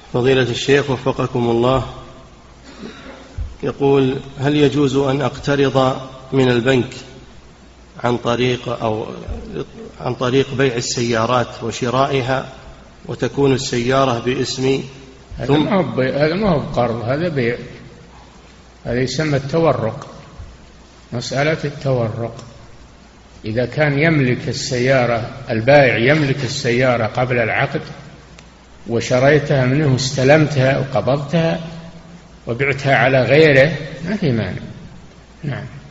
فضيلة الشيخ وفقكم الله، يقول: هل يجوز أن أقترض من البنك عن طريق بيع السيارات وشرائها وتكون السيارة باسمي؟ هذا ما هو قرض، هذا بيع، هذا يسمى التورق، مسألة التورق. إذا كان يملك السيارة، البائع يملك السيارة قبل العقد وشريتها منه، استلمتها وقبضتها وبعتها على غيره، ما في مانع. نعم.